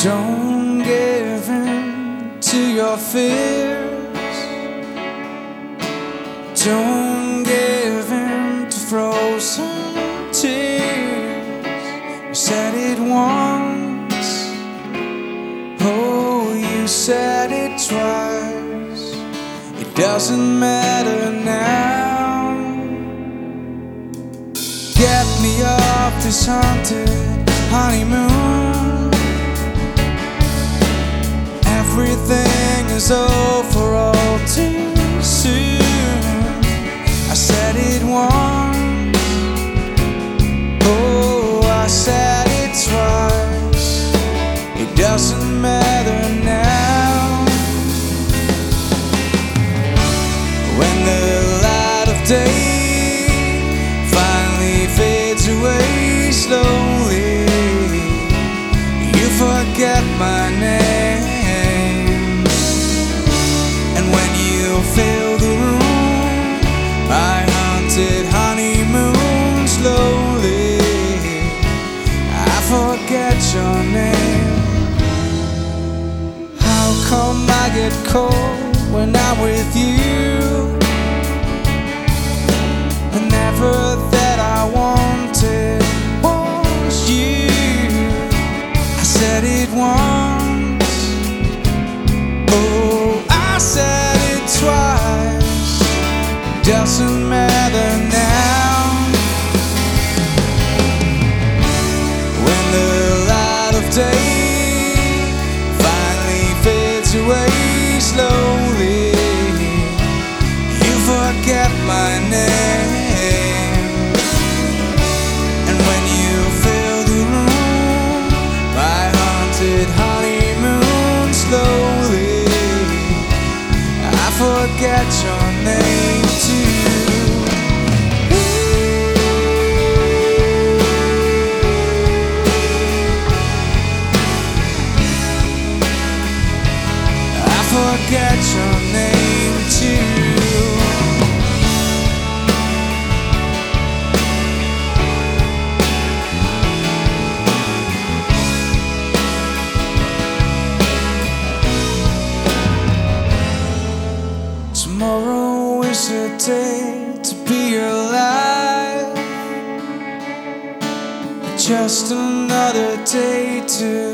Don't give in to your fears. Don't give in to frozen tears. You said it once, oh, you said it twice. It doesn't matter now. Get me off this haunted honeymoon. Everything is over all too soon. I said it once, oh, I said it twice. It doesn't matter now. When the light of day finally fades away slowly, you forget my name. And when you fill the room, my haunted honeymoon slowly, I forget your name. How come I get cold when I'm with you? I never that I wanted was you. I said it once, oh, I said it twice. Doesn't matter now. When the light of day finally fades away slowly, you forget my name. And when you fill the room, my haunted honeymoon slowly, I forget your name too. I forget your name too. Tomorrow is a day to be alive, just another day to